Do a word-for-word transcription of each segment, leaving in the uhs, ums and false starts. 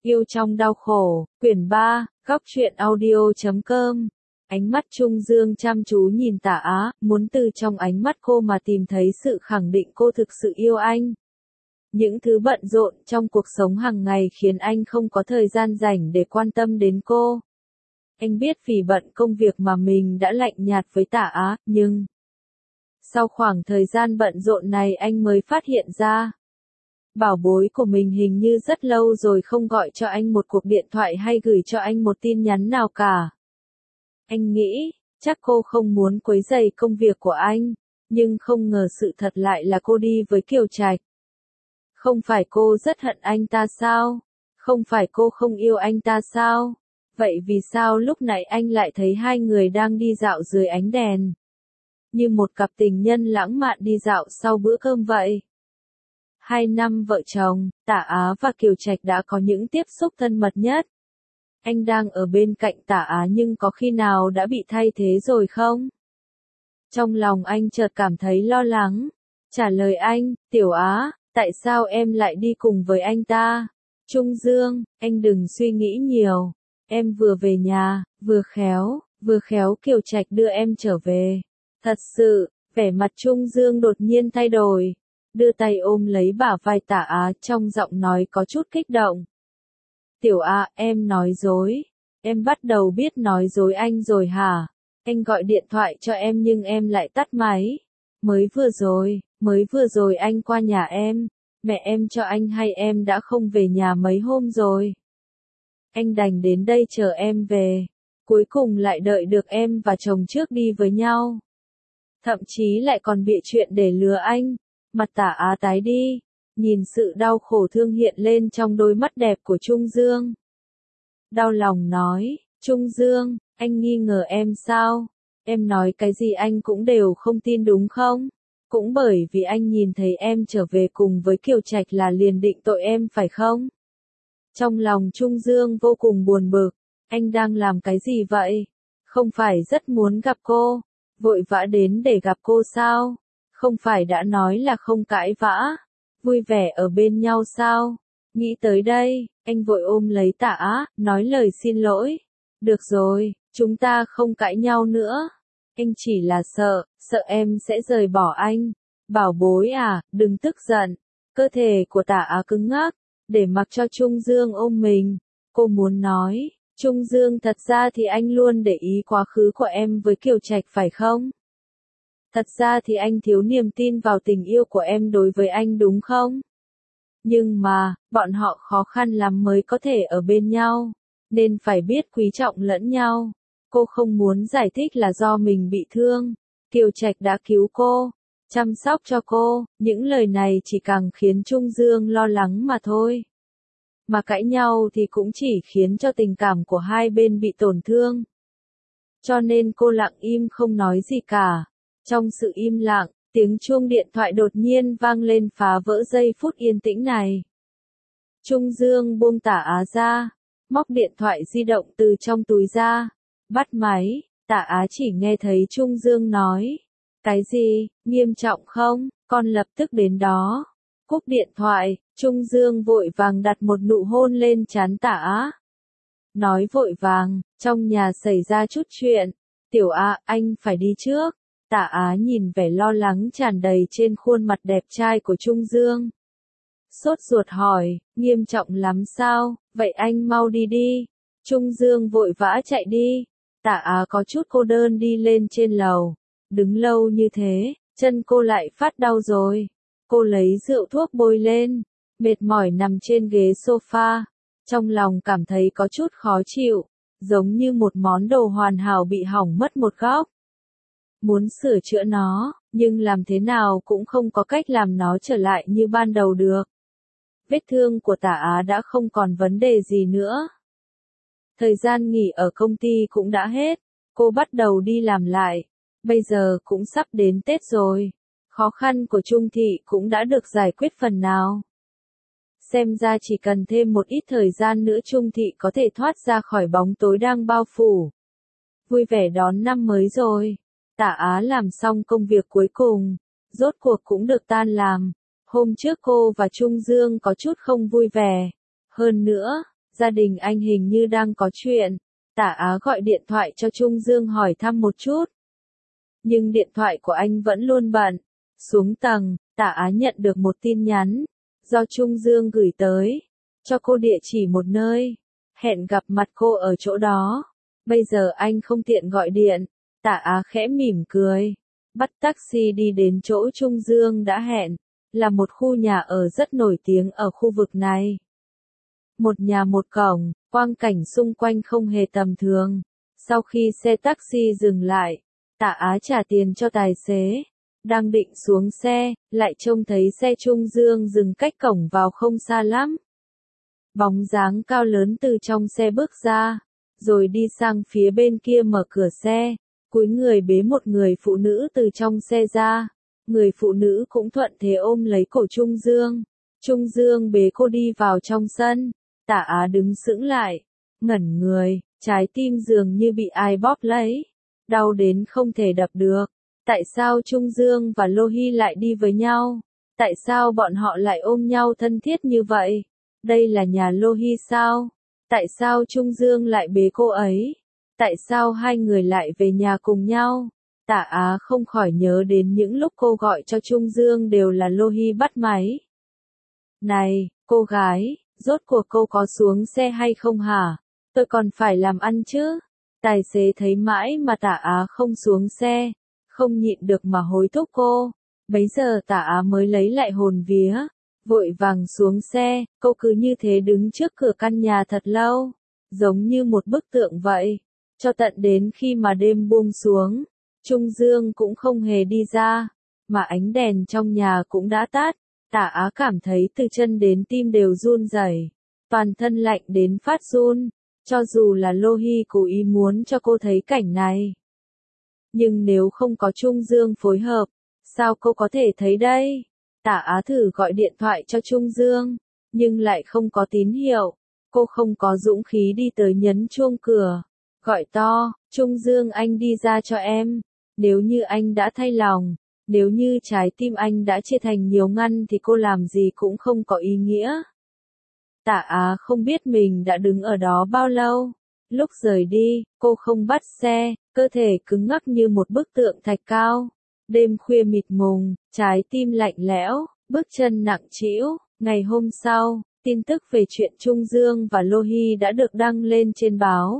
Yêu trong đau khổ, quyển ba, góc truyện audio chấm com. Ánh mắt Trung Dương chăm chú nhìn Tả Á, muốn từ trong ánh mắt cô mà tìm thấy sự khẳng định cô thực sự yêu anh. Những thứ bận rộn trong cuộc sống hàng ngày khiến anh không có thời gian rảnh để quan tâm đến cô. Anh biết vì bận công việc mà mình đã lạnh nhạt với Tả Á, nhưng sau khoảng thời gian bận rộn này anh mới phát hiện ra bảo bối của mình hình như rất lâu rồi không gọi cho anh một cuộc điện thoại hay gửi cho anh một tin nhắn nào cả. Anh nghĩ, chắc cô không muốn quấy rầy công việc của anh, nhưng không ngờ sự thật lại là cô đi với Kiều Trạch. Không phải cô rất hận anh ta sao? Không phải cô không yêu anh ta sao? Vậy vì sao lúc nãy anh lại thấy hai người đang đi dạo dưới ánh đèn? Như một cặp tình nhân lãng mạn đi dạo sau bữa cơm vậy. Hai năm vợ chồng, Tả Á và Kiều Trạch đã có những tiếp xúc thân mật nhất. Anh đang ở bên cạnh Tả Á nhưng có khi nào đã bị thay thế rồi không? Trong lòng anh chợt cảm thấy lo lắng. Trả lời anh, Tiểu Á, tại sao em lại đi cùng với anh ta? Trung Dương, anh đừng suy nghĩ nhiều. Em vừa về nhà, vừa khéo, vừa khéo Kiều Trạch đưa em trở về. Thật sự, vẻ mặt Trung Dương đột nhiên thay đổi. Đưa tay ôm lấy bả vai Tả Á trong giọng nói có chút kích động. Tiểu Á, em nói dối. Em bắt đầu biết nói dối anh rồi hả? Anh gọi điện thoại cho em nhưng em lại tắt máy. Mới vừa rồi, mới vừa rồi anh qua nhà em. Mẹ em cho anh hay em đã không về nhà mấy hôm rồi. Anh đành đến đây chờ em về. Cuối cùng lại đợi được em và chồng trước đi với nhau. Thậm chí lại còn bịa chuyện để lừa anh. Mặt Tả Á tái đi, nhìn sự đau khổ thương hiện lên trong đôi mắt đẹp của Trung Dương. Đau lòng nói, Trung Dương, anh nghi ngờ em sao? Em nói cái gì anh cũng đều không tin đúng không? Cũng bởi vì anh nhìn thấy em trở về cùng với Kiều Trạch là liền định tội em phải không? Trong lòng Trung Dương vô cùng buồn bực, anh đang làm cái gì vậy? Không phải rất muốn gặp cô, vội vã đến để gặp cô sao? Không phải đã nói là không cãi vã, vui vẻ ở bên nhau sao? Nghĩ tới đây, anh vội ôm lấy Tả Á, nói lời xin lỗi. Được rồi, chúng ta không cãi nhau nữa. Anh chỉ là sợ, sợ em sẽ rời bỏ anh. Bảo bối à, đừng tức giận. Cơ thể của Tả Á cứng ngắc, để mặc cho Trung Dương ôm mình. Cô muốn nói, Trung Dương thật ra thì anh luôn để ý quá khứ của em với Kiều Trạch phải không? Thật ra thì anh thiếu niềm tin vào tình yêu của em đối với anh đúng không? Nhưng mà, bọn họ khó khăn lắm mới có thể ở bên nhau, nên phải biết quý trọng lẫn nhau. Cô không muốn giải thích là do mình bị thương. Kiều Trạch đã cứu cô, chăm sóc cho cô, những lời này chỉ càng khiến Trung Dương lo lắng mà thôi. Mà cãi nhau thì cũng chỉ khiến cho tình cảm của hai bên bị tổn thương. Cho nên cô lặng im không nói gì cả. Trong sự im lặng, tiếng chuông điện thoại đột nhiên vang lên phá vỡ giây phút yên tĩnh này. Trung Dương buông Tả Á ra, móc điện thoại di động từ trong túi ra, bắt máy. Tả Á chỉ nghe thấy Trung Dương nói, cái gì, nghiêm trọng không, con lập tức đến đó. Cúp điện thoại, Trung Dương vội vàng đặt một nụ hôn lên trán Tả Á. Nói vội vàng, trong nhà xảy ra chút chuyện. Tiểu Á, anh phải đi trước. Tả Á nhìn vẻ lo lắng tràn đầy trên khuôn mặt đẹp trai của Trung Dương. Sốt ruột hỏi, nghiêm trọng lắm sao, vậy anh mau đi đi. Trung Dương vội vã chạy đi. Tả Á có chút cô đơn đi lên trên lầu. Đứng lâu như thế, chân cô lại phát đau rồi. Cô lấy rượu thuốc bôi lên, mệt mỏi nằm trên ghế sofa. Trong lòng cảm thấy có chút khó chịu, giống như một món đồ hoàn hảo bị hỏng mất một góc. Muốn sửa chữa nó, nhưng làm thế nào cũng không có cách làm nó trở lại như ban đầu được. Vết thương của Tả Á đã không còn vấn đề gì nữa. Thời gian nghỉ ở công ty cũng đã hết, cô bắt đầu đi làm lại. Bây giờ cũng sắp đến Tết rồi. Khó khăn của Trung Thị cũng đã được giải quyết phần nào. Xem ra chỉ cần thêm một ít thời gian nữa Trung Thị có thể thoát ra khỏi bóng tối đang bao phủ. Vui vẻ đón năm mới rồi. Tả Á làm xong công việc cuối cùng, rốt cuộc cũng được tan làm. Hôm trước cô và Trung Dương có chút không vui vẻ. Hơn nữa, gia đình anh hình như đang có chuyện. Tả Á gọi điện thoại cho Trung Dương hỏi thăm một chút. Nhưng điện thoại của anh vẫn luôn bận. Xuống tầng, Tả Á nhận được một tin nhắn, do Trung Dương gửi tới, cho cô địa chỉ một nơi, hẹn gặp mặt cô ở chỗ đó. Bây giờ anh không tiện gọi điện, Tả Á khẽ mỉm cười, bắt taxi đi đến chỗ Trung Dương đã hẹn, là một khu nhà ở rất nổi tiếng ở khu vực này. Một nhà một cổng, quang cảnh xung quanh không hề tầm thường. Sau khi xe taxi dừng lại, Tả Á trả tiền cho tài xế. Đang định xuống xe, lại trông thấy xe Trung Dương dừng cách cổng vào không xa lắm. Bóng dáng cao lớn từ trong xe bước ra, rồi đi sang phía bên kia mở cửa xe, cúi người bế một người phụ nữ từ trong xe ra. Người phụ nữ cũng thuận thế ôm lấy cổ Trung Dương. Trung Dương bế cô đi vào trong sân. Tả Á đứng sững lại, ngẩn người, trái tim dường như bị ai bóp lấy, đau đến không thể đập được. Tại sao Trung Dương và Lô Hy lại đi với nhau? Tại sao bọn họ lại ôm nhau thân thiết như vậy? Đây là nhà Lô Hy sao? Tại sao Trung Dương lại bế cô ấy? Tại sao hai người lại về nhà cùng nhau? Tả Á không khỏi nhớ đến những lúc cô gọi cho Trung Dương đều là Lô Hy bắt máy. Này, cô gái, rốt cuộc cô có xuống xe hay không hả? Tôi còn phải làm ăn chứ. Tài xế thấy mãi mà Tả Á không xuống xe, không nhịn được mà hối thúc cô. Bấy giờ Tả Á mới lấy lại hồn vía, vội vàng xuống xe. Cô cứ như thế đứng trước cửa căn nhà thật lâu, giống như một bức tượng vậy, cho tận đến khi mà đêm buông xuống. Trung Dương cũng không hề đi ra, mà ánh đèn trong nhà cũng đã tắt. Tả Á cảm thấy từ chân đến tim đều run rẩy, toàn thân lạnh đến phát run, cho dù là Lô Hy cố ý muốn cho cô thấy cảnh này. Nhưng nếu không có Trung Dương phối hợp, sao cô có thể thấy đây? Tả Á thử gọi điện thoại cho Trung Dương, nhưng lại không có tín hiệu. Cô không có dũng khí đi tới nhấn chuông cửa, gọi to, Trung Dương anh đi ra cho em. Nếu như anh đã thay lòng, nếu như trái tim anh đã chia thành nhiều ngăn thì cô làm gì cũng không có ý nghĩa. Tả Á không biết mình đã đứng ở đó bao lâu. Lúc rời đi, cô không bắt xe, cơ thể cứng ngắc như một bức tượng thạch cao. Đêm khuya mịt mùng, trái tim lạnh lẽo, bước chân nặng trĩu. Ngày hôm sau, tin tức về chuyện Trung Dương và Lô Hy đã được đăng lên trên báo.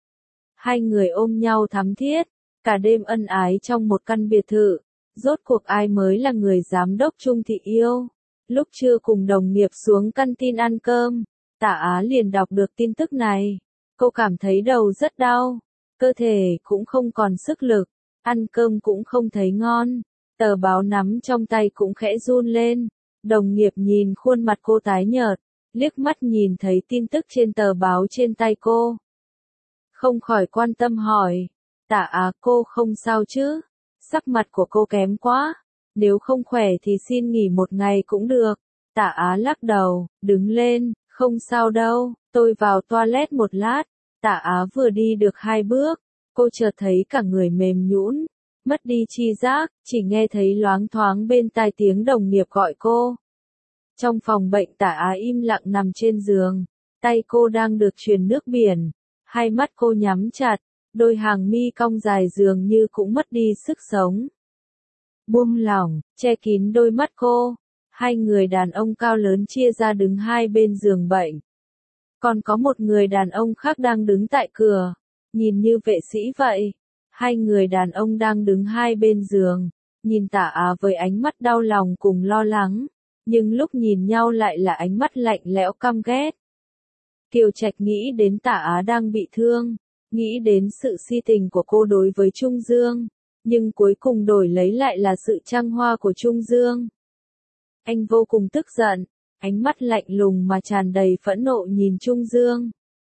Hai người ôm nhau thắm thiết, cả đêm ân ái trong một căn biệt thự. Rốt cuộc ai mới là người giám đốc Trung Thị yêu? Lúc trưa cùng đồng nghiệp xuống canteen ăn cơm, Tả Á liền đọc được tin tức này. Cô cảm thấy đầu rất đau, cơ thể cũng không còn sức lực, ăn cơm cũng không thấy ngon, tờ báo nắm trong tay cũng khẽ run lên. Đồng nghiệp nhìn khuôn mặt cô tái nhợt, liếc mắt nhìn thấy tin tức trên tờ báo trên tay cô, không khỏi quan tâm hỏi, Tả Á cô không sao chứ? Sắc mặt của cô kém quá, nếu không khỏe thì xin nghỉ một ngày cũng được. Tả Á lắc đầu, đứng lên, không sao đâu, tôi vào toilet một lát. Tả Á vừa đi được hai bước, cô chợt thấy cả người mềm nhũn, mất đi tri giác, chỉ nghe thấy loáng thoáng bên tai tiếng đồng nghiệp gọi cô. Trong phòng bệnh Tả Á im lặng nằm trên giường, tay cô đang được truyền nước biển, hai mắt cô nhắm chặt, đôi hàng mi cong dài dường như cũng mất đi sức sống. Buông lỏng, che kín đôi mắt cô, hai người đàn ông cao lớn chia ra đứng hai bên giường bệnh. Còn có một người đàn ông khác đang đứng tại cửa, nhìn như vệ sĩ vậy. Hai người đàn ông đang đứng hai bên giường, nhìn Tả Á với ánh mắt đau lòng cùng lo lắng, nhưng lúc nhìn nhau lại là ánh mắt lạnh lẽo căm ghét. Kiều Trạch nghĩ đến Tả Á đang bị thương, nghĩ đến sự si tình của cô đối với Trung Dương, nhưng cuối cùng đổi lấy lại là sự trăng hoa của Trung Dương. Anh vô cùng tức giận, ánh mắt lạnh lùng mà tràn đầy phẫn nộ nhìn Trung Dương.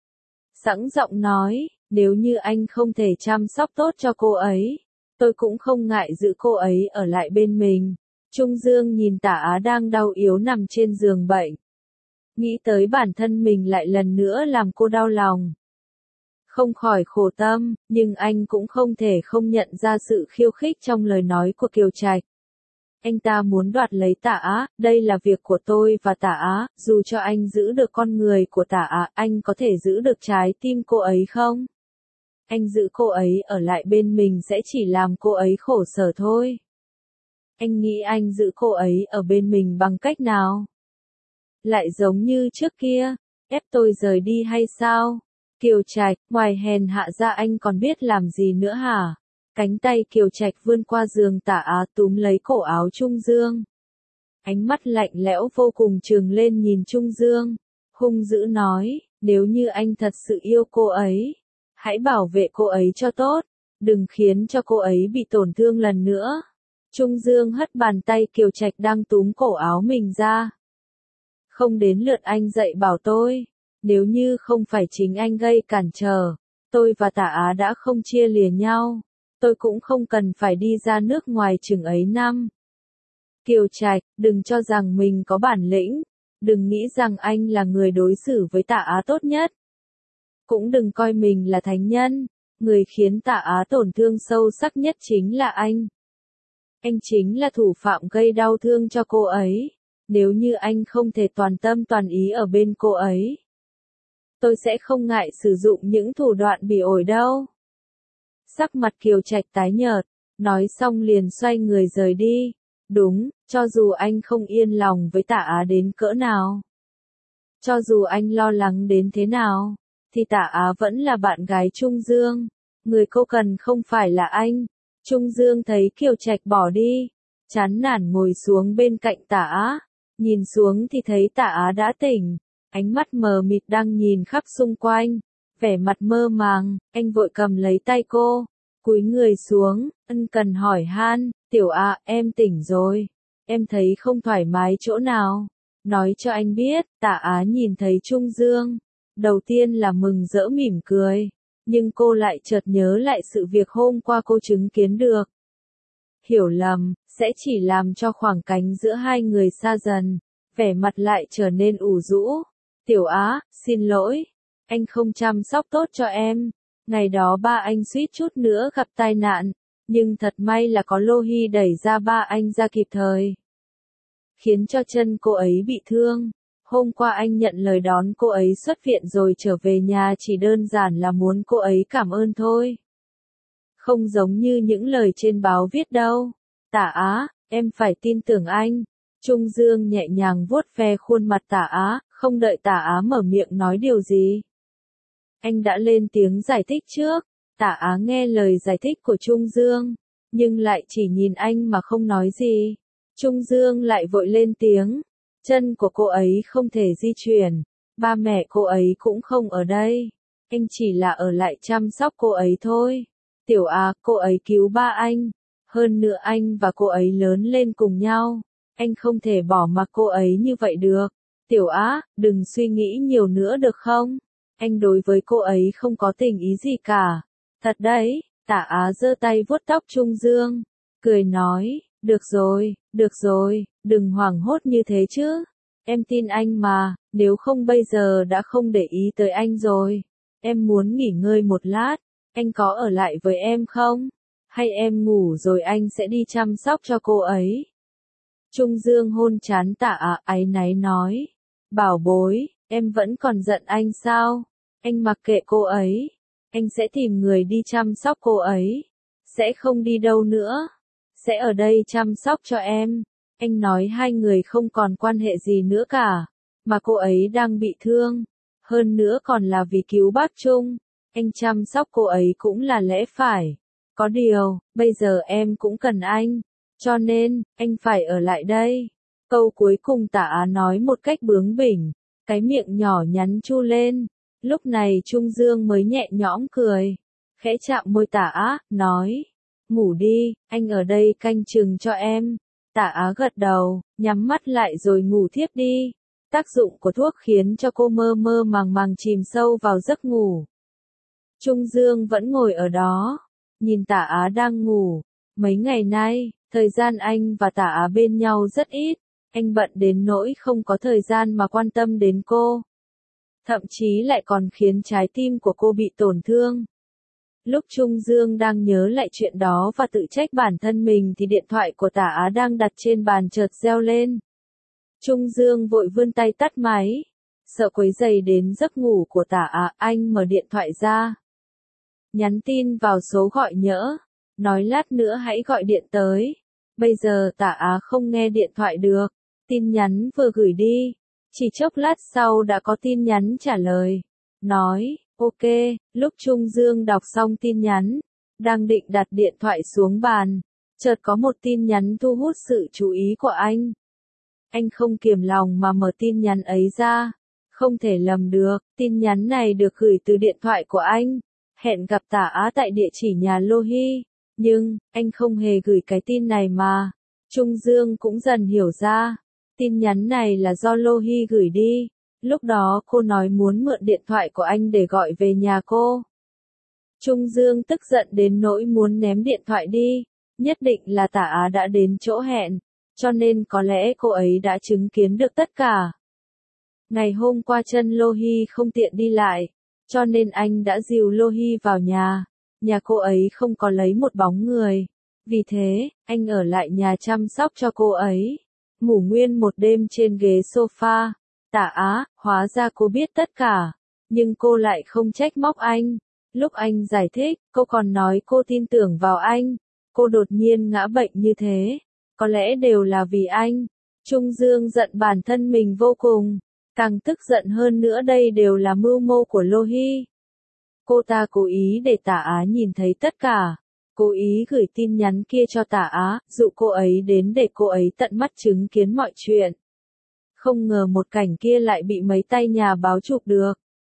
Sẵn giọng nói, nếu như anh không thể chăm sóc tốt cho cô ấy, tôi cũng không ngại giữ cô ấy ở lại bên mình. Trung Dương nhìn Tả Á đang đau yếu nằm trên giường bệnh. Nghĩ tới bản thân mình lại lần nữa làm cô đau lòng. Không khỏi khổ tâm, nhưng anh cũng không thể không nhận ra sự khiêu khích trong lời nói của Kiều Trạch. Anh ta muốn đoạt lấy Tạ Á, đây là việc của tôi và Tạ Á, dù cho anh giữ được con người của Tạ Á, anh có thể giữ được trái tim cô ấy không? Anh giữ cô ấy ở lại bên mình sẽ chỉ làm cô ấy khổ sở thôi. Anh nghĩ anh giữ cô ấy ở bên mình bằng cách nào? Lại giống như trước kia, ép tôi rời đi hay sao? Kiều Trạch, ngoài hèn hạ ra anh còn biết làm gì nữa hả? Cánh tay Kiều Trạch vươn qua giường Tạ Á túm lấy cổ áo Trung Dương. Ánh mắt lạnh lẽo vô cùng trừng lên nhìn Trung Dương. Hung dữ nói, nếu như anh thật sự yêu cô ấy, hãy bảo vệ cô ấy cho tốt, đừng khiến cho cô ấy bị tổn thương lần nữa. Trung Dương hất bàn tay Kiều Trạch đang túm cổ áo mình ra. Không đến lượt anh dạy bảo tôi, nếu như không phải chính anh gây cản trở, tôi và Tạ Á đã không chia lìa nhau, tôi cũng không cần phải đi ra nước ngoài chừng ấy năm. Kiều Trạch, đừng cho rằng mình có bản lĩnh, đừng nghĩ rằng anh là người đối xử với Tạ Á tốt nhất. Cũng đừng coi mình là thánh nhân, người khiến Tạ Á tổn thương sâu sắc nhất chính là anh. Anh chính là thủ phạm gây đau thương cho cô ấy, nếu như anh không thể toàn tâm toàn ý ở bên cô ấy, tôi sẽ không ngại sử dụng những thủ đoạn bỉ ổi đâu. Sắc mặt Kiều Trạch tái nhợt, nói xong liền xoay người rời đi. Đúng, cho dù anh không yên lòng với Tạ Á đến cỡ nào, cho dù anh lo lắng đến thế nào, thì Tạ Á vẫn là bạn gái Trung Dương. Người cô cần không phải là anh. Trung Dương thấy Kiều Trạch bỏ đi, chán nản ngồi xuống bên cạnh Tạ Á, nhìn xuống thì thấy Tạ Á đã tỉnh, ánh mắt mờ mịt đang nhìn khắp xung quanh, vẻ mặt mơ màng. Anh vội cầm lấy tay cô, cúi người xuống, ân cần hỏi han, Tiểu Á, em tỉnh rồi, em thấy không thoải mái chỗ nào, nói cho anh biết. Tạ Á nhìn thấy Trung Dương, đầu tiên là mừng rỡ mỉm cười, nhưng cô lại chợt nhớ lại sự việc hôm qua cô chứng kiến được. Hiểu lầm, sẽ chỉ làm cho khoảng cách giữa hai người xa dần, vẻ mặt lại trở nên ủ rũ. Tiểu Á, xin lỗi, anh không chăm sóc tốt cho em, ngày đó ba anh suýt chút nữa gặp tai nạn, nhưng thật may là có Lô Hy đẩy ra ba anh ra kịp thời, khiến cho chân cô ấy bị thương. Hôm qua anh nhận lời đón cô ấy xuất viện rồi trở về nhà chỉ đơn giản là muốn cô ấy cảm ơn thôi. Không giống như những lời trên báo viết đâu. Tạ Á, em phải tin tưởng anh. Trung Dương nhẹ nhàng vuốt ve khuôn mặt Tạ Á, không đợi Tạ Á mở miệng nói điều gì. Anh đã lên tiếng giải thích trước. Tạ Á nghe lời giải thích của Trung Dương, nhưng lại chỉ nhìn anh mà không nói gì. Trung Dương lại vội lên tiếng. Chân của cô ấy không thể di chuyển, ba mẹ cô ấy cũng không ở đây, anh chỉ là ở lại chăm sóc cô ấy thôi. Tiểu Á, cô ấy cứu ba anh, hơn nữa anh và cô ấy lớn lên cùng nhau, anh không thể bỏ mặc cô ấy như vậy được. Tiểu Á, đừng suy nghĩ nhiều nữa được không? Anh đối với cô ấy không có tình ý gì cả. Thật đấy. Tạ Á giơ tay vuốt tóc Trung Dương, cười nói, được rồi, được rồi, đừng hoảng hốt như thế chứ. Em tin anh mà, nếu không bây giờ đã không để ý tới anh rồi. Em muốn nghỉ ngơi một lát, anh có ở lại với em không? Hay em ngủ rồi anh sẽ đi chăm sóc cho cô ấy? Trung Dương hôn trán Tạ Á áy náy nói, bảo bối, em vẫn còn giận anh sao? Anh mặc kệ cô ấy, anh sẽ tìm người đi chăm sóc cô ấy, sẽ không đi đâu nữa, sẽ ở đây chăm sóc cho em. Anh nói hai người không còn quan hệ gì nữa cả, mà cô ấy đang bị thương, hơn nữa còn là vì cứu bác Trung, anh chăm sóc cô ấy cũng là lẽ phải. Có điều, bây giờ em cũng cần anh, cho nên, anh phải ở lại đây. Câu cuối cùng Tạ Á nói một cách bướng bỉnh, cái miệng nhỏ nhắn chu lên. Lúc này Trung Dương mới nhẹ nhõm cười, khẽ chạm môi Tạ Á, nói, ngủ đi, anh ở đây canh chừng cho em. Tạ Á gật đầu, nhắm mắt lại rồi ngủ thiếp đi. Tác dụng của thuốc khiến cho cô mơ mơ màng màng chìm sâu vào giấc ngủ. Trung Dương vẫn ngồi ở đó, nhìn Tạ Á đang ngủ. Mấy ngày nay, thời gian anh và Tạ Á bên nhau rất ít, anh bận đến nỗi không có thời gian mà quan tâm đến cô. Thậm chí lại còn khiến trái tim của cô bị tổn thương. Lúc Trung Dương đang nhớ lại chuyện đó và tự trách bản thân mình thì điện thoại của Tả Á đang đặt trên bàn chợt reo lên. Trung Dương vội vươn tay tắt máy. Sợ quấy rầy đến giấc ngủ của Tả Á, anh mở điện thoại ra. Nhắn tin vào số gọi nhỡ. Nói lát nữa hãy gọi điện tới. Bây giờ Tả Á không nghe điện thoại được. Tin nhắn vừa gửi đi. Chỉ chốc lát sau đã có tin nhắn trả lời. Nói, ok, lúc Trung Dương đọc xong tin nhắn. Đang định đặt điện thoại xuống bàn. Chợt có một tin nhắn thu hút sự chú ý của anh. Anh không kiềm lòng mà mở tin nhắn ấy ra. Không thể lầm được, tin nhắn này được gửi từ điện thoại của anh. Hẹn gặp Tả Á tại địa chỉ nhà Lô Hy. Nhưng, anh không hề gửi cái tin này mà. Trung Dương cũng dần hiểu ra. Tin nhắn này là do Lô Hy gửi đi. Lúc đó cô nói muốn mượn điện thoại của anh để gọi về nhà cô. Trung Dương tức giận đến nỗi muốn ném điện thoại đi. Nhất định là Tả Á đã đến chỗ hẹn. Cho nên có lẽ cô ấy đã chứng kiến được tất cả. Ngày hôm qua chân Lô Hy không tiện đi lại. Cho nên anh đã dìu Lô Hy vào nhà. Nhà cô ấy không có lấy một bóng người. Vì thế, anh ở lại nhà chăm sóc cho cô ấy. Ngủ nguyên một đêm trên ghế sofa. Tả Á, hóa ra cô biết tất cả. Nhưng cô lại không trách móc anh. Lúc anh giải thích, cô còn nói cô tin tưởng vào anh. Cô đột nhiên ngã bệnh như thế. Có lẽ đều là vì anh. Trung Dương giận bản thân mình vô cùng. Càng tức giận hơn nữa đây đều là mưu mô của Lô Hy. Cô ta cố ý để Tả Á nhìn thấy tất cả. Cố ý gửi tin nhắn kia cho Tả Á, dụ cô ấy đến để cô ấy tận mắt chứng kiến mọi chuyện. Không ngờ một cảnh kia lại bị mấy tay nhà báo chụp được.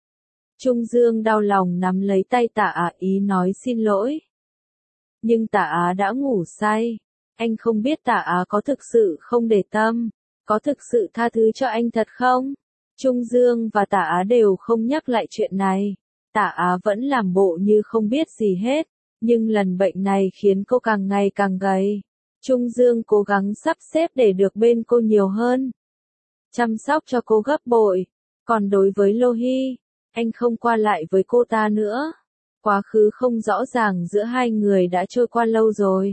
Trung Dương đau lòng nắm lấy tay Tả Á ý nói xin lỗi. Nhưng Tả Á đã ngủ say. Anh không biết Tả Á có thực sự không để tâm, có thực sự tha thứ cho anh thật không? Trung Dương và Tả Á đều không nhắc lại chuyện này. Tả Á vẫn làm bộ như không biết gì hết, nhưng lần bệnh này khiến cô càng ngày càng gầy. Trung Dương cố gắng sắp xếp để được bên cô nhiều hơn, chăm sóc cho cô gấp bội. Còn đối với Lô Hy, anh không qua lại với cô ta nữa. Quá khứ không rõ ràng giữa hai người đã trôi qua lâu rồi.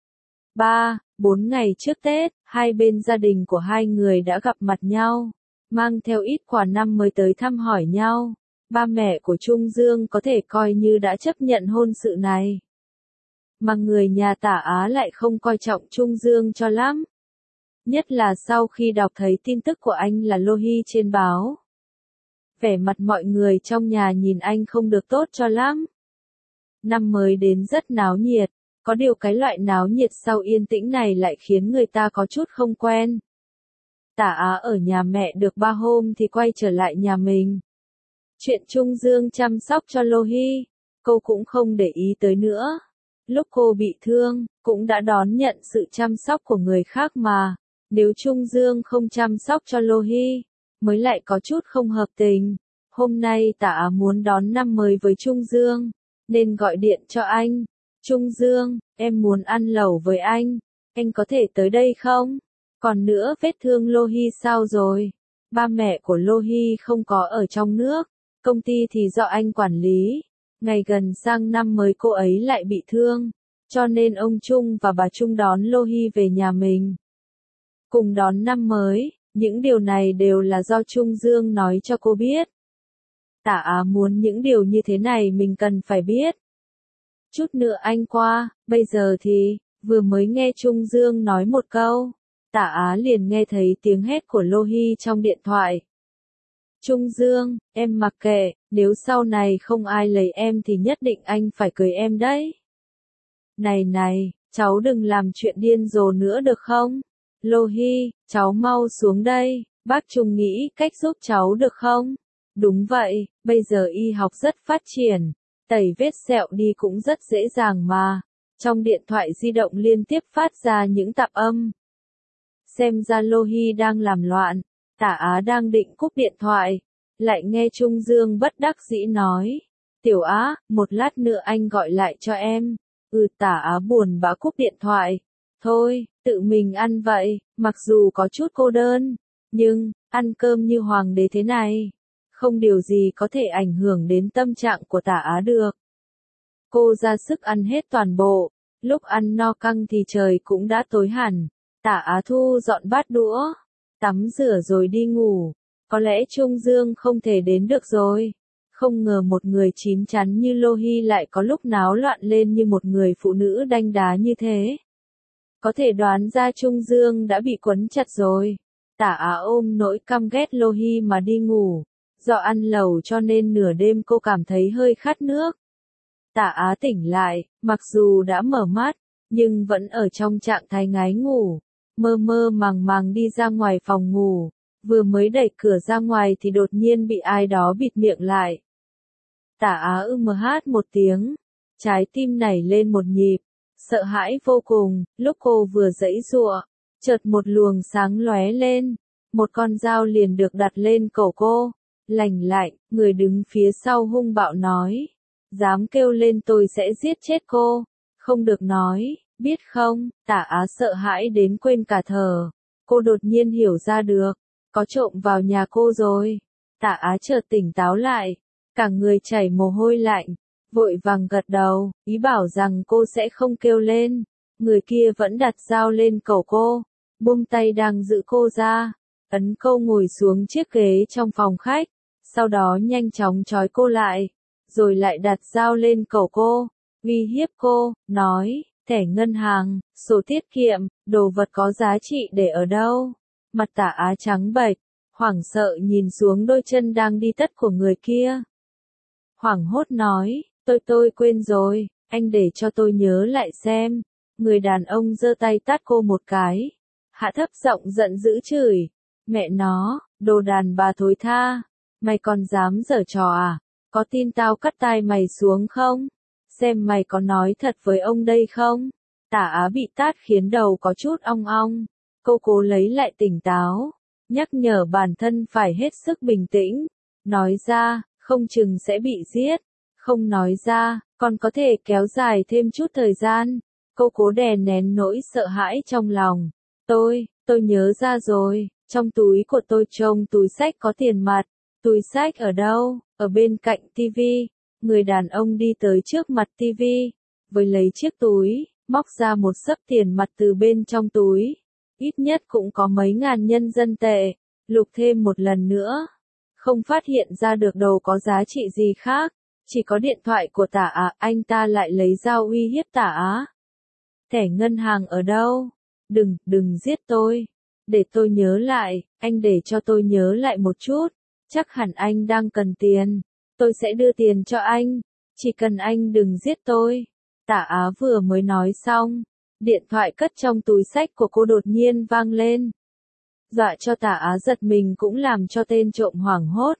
Ba, bốn ngày trước Tết, hai bên gia đình của hai người đã gặp mặt nhau, mang theo ít quà năm mới tới thăm hỏi nhau. Ba mẹ của Trung Dương có thể coi như đã chấp nhận hôn sự này. Mà người nhà Tả Á lại không coi trọng Trung Dương cho lắm. Nhất là sau khi đọc thấy tin tức của anh là Lô Hy trên báo. Vẻ mặt mọi người trong nhà nhìn anh không được tốt cho lắm. Năm mới đến rất náo nhiệt. Có điều cái loại náo nhiệt sau yên tĩnh này lại khiến người ta có chút không quen. Tả Á ở nhà mẹ được ba hôm thì quay trở lại nhà mình. Chuyện Trung Dương chăm sóc cho Lô Hy, cô cũng không để ý tới nữa. Lúc cô bị thương, cũng đã đón nhận sự chăm sóc của người khác mà. Nếu Trung Dương không chăm sóc cho Lô Hy, mới lại có chút không hợp tình. Hôm nay Tả Á muốn đón năm mới với Trung Dương, nên gọi điện cho anh. Trung Dương, em muốn ăn lẩu với anh. Anh có thể tới đây không? Còn nữa vết thương Lô Hy sao rồi? Ba mẹ của Lô Hy không có ở trong nước. Công ty thì do anh quản lý. Ngày gần sang năm mới cô ấy lại bị thương. Cho nên ông Trung và bà Trung đón Lô Hy về nhà mình. Cùng đón năm mới. Những điều này đều là do Trung Dương nói cho cô biết. Tả Á muốn những điều như thế này mình cần phải biết. Chút nữa anh qua, bây giờ thì, vừa mới nghe Trung Dương nói một câu. Tả Á liền nghe thấy tiếng hét của Lô Hy trong điện thoại. Trung Dương, em mặc kệ, nếu sau này không ai lấy em thì nhất định anh phải cưới em đấy. Này này, cháu đừng làm chuyện điên rồ nữa được không? Lô Hy, cháu mau xuống đây, bác Trung nghĩ cách giúp cháu được không? Đúng vậy, bây giờ y học rất phát triển, tẩy vết sẹo đi cũng rất dễ dàng mà. Trong điện thoại di động liên tiếp phát ra những tạp âm. Xem ra Lô Hy đang làm loạn. Tả Á đang định cúp điện thoại, lại nghe Trung Dương bất đắc dĩ nói. Tiểu Á, một lát nữa anh gọi lại cho em. Ừ, Tả Á buồn bã cúp điện thoại. Thôi, tự mình ăn vậy, mặc dù có chút cô đơn, nhưng, ăn cơm như hoàng đế thế này, không điều gì có thể ảnh hưởng đến tâm trạng của Tả Á được. Cô ra sức ăn hết toàn bộ, lúc ăn no căng thì trời cũng đã tối hẳn. Tả Á thu dọn bát đũa, tắm rửa rồi đi ngủ. Có lẽ Trung Dương không thể đến được rồi. Không ngờ một người chín chắn như Lô Hy lại có lúc náo loạn lên như một người phụ nữ đanh đá như thế. Có thể đoán ra Trung Dương đã bị quấn chặt rồi. Tả Á ôm nỗi căm ghét Lô Hy mà đi ngủ. Do ăn lẩu cho nên nửa đêm cô cảm thấy hơi khát nước. Tả Á tỉnh lại, mặc dù đã mở mắt, nhưng vẫn ở trong trạng thái ngái ngủ. Mơ mơ màng màng đi ra ngoài phòng ngủ. Vừa mới đẩy cửa ra ngoài thì đột nhiên bị ai đó bịt miệng lại. Tả Á ưm hát một tiếng. Trái tim nảy lên một nhịp. Sợ hãi vô cùng, lúc cô vừa giãy giụa, chợt một luồng sáng lóe lên. Một con dao liền được đặt lên cổ cô. Lành lạnh, người đứng phía sau hung bạo nói. Dám kêu lên tôi sẽ giết chết cô. Không được nói, biết không? Tả Á sợ hãi đến quên cả thở. Cô đột nhiên hiểu ra được. Có trộm vào nhà cô rồi. Tả Á chợt tỉnh táo lại. Cả người chảy mồ hôi lạnh. Vội vàng gật đầu, ý bảo rằng cô sẽ không kêu lên. Người kia vẫn đặt dao lên cổ cô. Buông tay đang giữ cô ra. Ấn cô ngồi xuống chiếc ghế trong phòng khách. Sau đó nhanh chóng trói cô lại. Rồi lại đặt dao lên cổ cô. Uy hiếp cô, nói, thẻ ngân hàng, sổ tiết kiệm, đồ vật có giá trị để ở đâu. Mặt Tả Á trắng bệch, hoảng sợ nhìn xuống đôi chân đang đi tất của người kia. Hoảng hốt nói, tôi tôi quên rồi, anh để cho tôi nhớ lại xem. Người đàn ông giơ tay tát cô một cái. Hạ thấp giọng giận dữ chửi. Mẹ nó, đồ đàn bà thối tha. Mày còn dám giở trò à? Có tin tao cắt tai mày xuống không? Xem mày có nói thật với ông đây không? Tả Á bị tát khiến đầu có chút ong ong. Cô cố lấy lại tỉnh táo. Nhắc nhở bản thân phải hết sức bình tĩnh. Nói ra, không chừng sẽ bị giết. Không nói ra, còn có thể kéo dài thêm chút thời gian. Cô cố đè nén nỗi sợ hãi trong lòng. Tôi, tôi nhớ ra rồi. Trong túi của tôi trông túi xách có tiền mặt. Túi xách ở đâu? Ở bên cạnh tivi. Người đàn ông đi tới trước mặt tivi. Với lấy chiếc túi, móc ra một xấp tiền mặt từ bên trong túi. Ít nhất cũng có mấy ngàn nhân dân tệ. Lục thêm một lần nữa. Không phát hiện ra được đồ có giá trị gì khác. Chỉ có điện thoại của Tả Á, anh ta lại lấy dao uy hiếp Tả Á. Thẻ ngân hàng ở đâu? Đừng, đừng giết tôi. Để tôi nhớ lại, anh để cho tôi nhớ lại một chút. Chắc hẳn anh đang cần tiền. Tôi sẽ đưa tiền cho anh. Chỉ cần anh đừng giết tôi. Tả Á vừa mới nói xong. Điện thoại cất trong túi xách của cô đột nhiên vang lên. Dọa cho Tả Á giật mình cũng làm cho tên trộm hoảng hốt.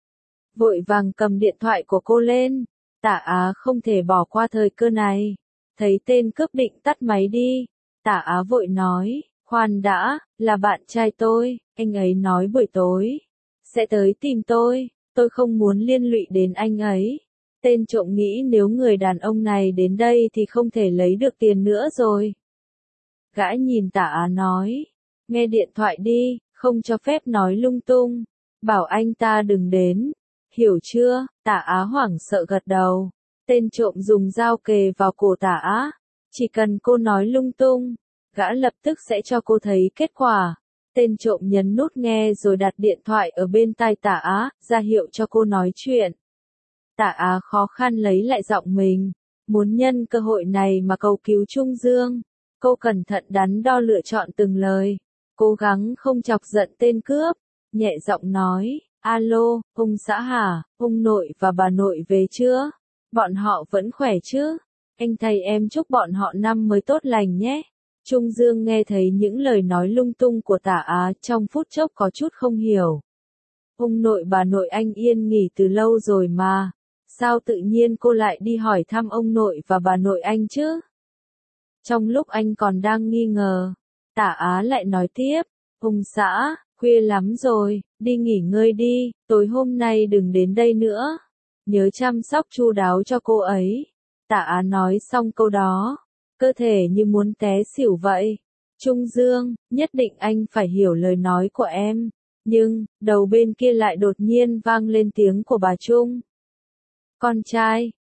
Vội vàng cầm điện thoại của cô lên. Tả Á không thể bỏ qua thời cơ này. Thấy tên cướp định tắt máy đi. Tả Á vội nói, khoan đã, là bạn trai tôi, anh ấy nói buổi tối sẽ tới tìm tôi, tôi không muốn liên lụy đến anh ấy. Tên trộm nghĩ nếu người đàn ông này đến đây thì không thể lấy được tiền nữa rồi. Gã nhìn Tả Á nói, nghe điện thoại đi, không cho phép nói lung tung, bảo anh ta đừng đến, hiểu chưa? Tả Á hoảng sợ gật đầu. Tên trộm dùng dao kề vào cổ Tả Á, chỉ cần cô nói lung tung, gã lập tức sẽ cho cô thấy kết quả. Tên trộm nhấn nút nghe rồi đặt điện thoại ở bên tai Tả Á, ra hiệu cho cô nói chuyện. Tả Á khó khăn lấy lại giọng mình, muốn nhân cơ hội này mà cầu cứu Trung Dương. Cô cẩn thận đắn đo lựa chọn từng lời, cố gắng không chọc giận tên cướp, nhẹ giọng nói, alo, ông xã hả, ông nội và bà nội về chưa? Bọn họ vẫn khỏe chứ? Anh thầy em chúc bọn họ năm mới tốt lành nhé. Trung Dương nghe thấy những lời nói lung tung của Tả Á trong phút chốc có chút không hiểu. Ông nội bà nội anh yên nghỉ từ lâu rồi mà. Sao tự nhiên cô lại đi hỏi thăm ông nội và bà nội anh chứ? Trong lúc anh còn đang nghi ngờ, Tả Á lại nói tiếp, ông xã, khuya lắm rồi, đi nghỉ ngơi đi, tối hôm nay đừng đến đây nữa. Nhớ chăm sóc chu đáo cho cô ấy. Tả Á nói xong câu đó, cơ thể như muốn té xỉu vậy. Trung Dương, nhất định anh phải hiểu lời nói của em. Nhưng, đầu bên kia lại đột nhiên vang lên tiếng của bà Trung. Con trai,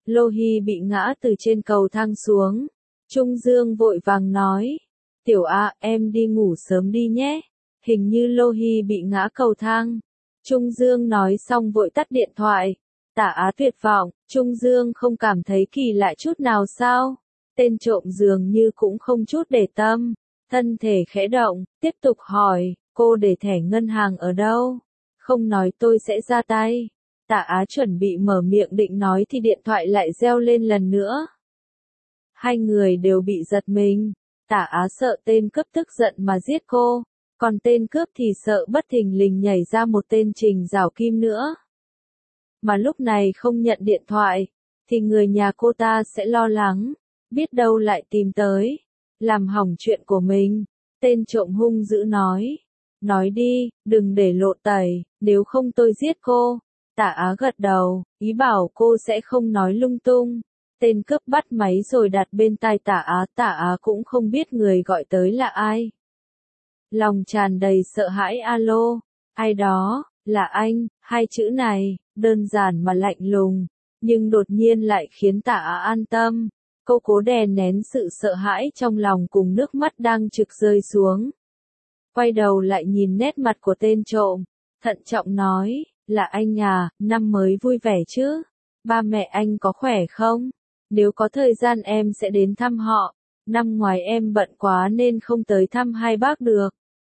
Lô Hy bị ngã từ trên cầu thang xuống. Trung Dương vội vàng nói. Tiểu A, em đi ngủ sớm đi nhé. Hình như Lô Hy bị ngã cầu thang. Trung Dương nói xong vội tắt điện thoại. Tả Á tuyệt vọng, Trung Dương không cảm thấy kỳ lạ chút nào sao? Tên trộm dường như cũng không chút để tâm. Thân thể khẽ động, tiếp tục hỏi, cô để thẻ ngân hàng ở đâu? Không nói tôi sẽ ra tay. Tả Á chuẩn bị mở miệng định nói thì điện thoại lại reo lên lần nữa. Hai người đều bị giật mình. Tả Á sợ tên cướp tức giận mà giết cô, còn tên cướp thì sợ bất thình lình nhảy ra một tên Trình Giảo Kim nữa. Mà lúc này không nhận điện thoại, thì người nhà cô ta sẽ lo lắng, biết đâu lại tìm tới, làm hỏng chuyện của mình. Tên trộm hung dữ nói. Nói đi, đừng để lộ tẩy, nếu không tôi giết cô. Tả Á gật đầu, ý bảo cô sẽ không nói lung tung. Tên cướp bắt máy rồi đặt bên tai Tả Á, Tả Á cũng không biết người gọi tới là ai. Lòng tràn đầy sợ hãi. Alo, ai đó, là anh, hai chữ này, đơn giản mà lạnh lùng, nhưng đột nhiên lại khiến Tả Á an tâm. Cô cố đè nén sự sợ hãi trong lòng cùng nước mắt đang trực rơi xuống. Quay đầu lại nhìn nét mặt của tên trộm, thận trọng nói, là anh à, năm mới vui vẻ chứ? Ba mẹ anh có khỏe không? Nếu có thời gian em sẽ đến thăm họ. Năm ngoài em bận quá nên không tới thăm hai bác được.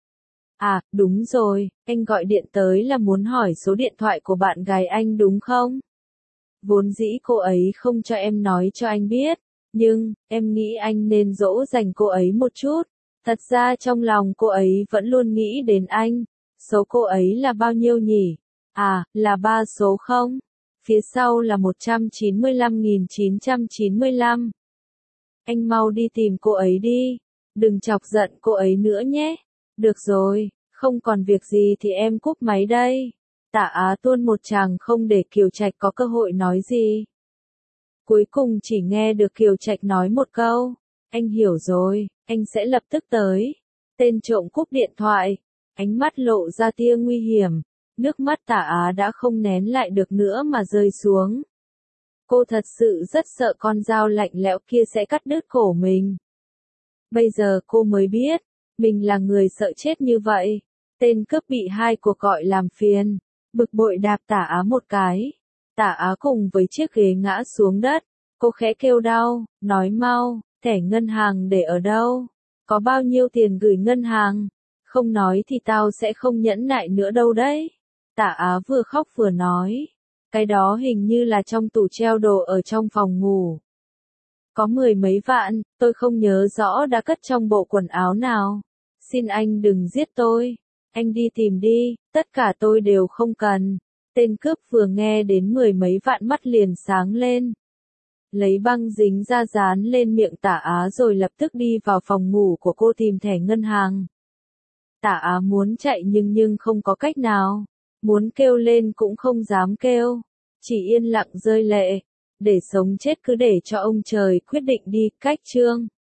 À, đúng rồi, anh gọi điện tới là muốn hỏi số điện thoại của bạn gái anh đúng không? Vốn dĩ cô ấy không cho em nói cho anh biết, nhưng, em nghĩ anh nên dỗ dành cô ấy một chút. Thật ra trong lòng cô ấy vẫn luôn nghĩ đến anh. Số cô ấy là bao nhiêu nhỉ? À, là ba số không? Phía sau là một trăm chín mươi lăm nghìn chín trăm chín mươi lăm. Anh mau đi tìm cô ấy đi. Đừng chọc giận cô ấy nữa nhé. Được rồi, không còn việc gì thì em cúp máy đây. Tả Á tuôn một tràng không để Kiều Trạch có cơ hội nói gì. Cuối cùng chỉ nghe được Kiều Trạch nói một câu. Anh hiểu rồi, anh sẽ lập tức tới. Tên trộm cúp điện thoại. Ánh mắt lộ ra tia nguy hiểm. Nước mắt Tả Á đã không nén lại được nữa mà rơi xuống. Cô thật sự rất sợ con dao lạnh lẽo kia sẽ cắt đứt cổ mình. Bây giờ cô mới biết, mình là người sợ chết như vậy. Tên cướp bị hai cuộc gọi làm phiền, bực bội đạp Tả Á một cái. Tả Á cùng với chiếc ghế ngã xuống đất. Cô khẽ kêu đau, nói mau, thẻ ngân hàng để ở đâu? Có bao nhiêu tiền gửi ngân hàng? Không nói thì tao sẽ không nhẫn nại nữa đâu đấy. Tả Á vừa khóc vừa nói. Cái đó hình như là trong tủ treo đồ ở trong phòng ngủ. Có mười mấy vạn, tôi không nhớ rõ đã cất trong bộ quần áo nào. Xin anh đừng giết tôi. Anh đi tìm đi, tất cả tôi đều không cần. Tên cướp vừa nghe đến mười mấy vạn mắt liền sáng lên. Lấy băng dính ra dán lên miệng Tả Á rồi lập tức đi vào phòng ngủ của cô tìm thẻ ngân hàng. Tả Á muốn chạy nhưng nhưng không có cách nào. Muốn kêu lên cũng không dám kêu. Chỉ yên lặng rơi lệ. Để sống chết cứ để cho ông trời quyết định đi. Cách chương